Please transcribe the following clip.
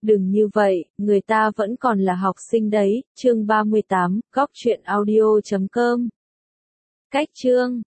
Đừng như vậy, người ta vẫn còn là học sinh đấy. Chương 38, góc truyện audio.com. Cách chương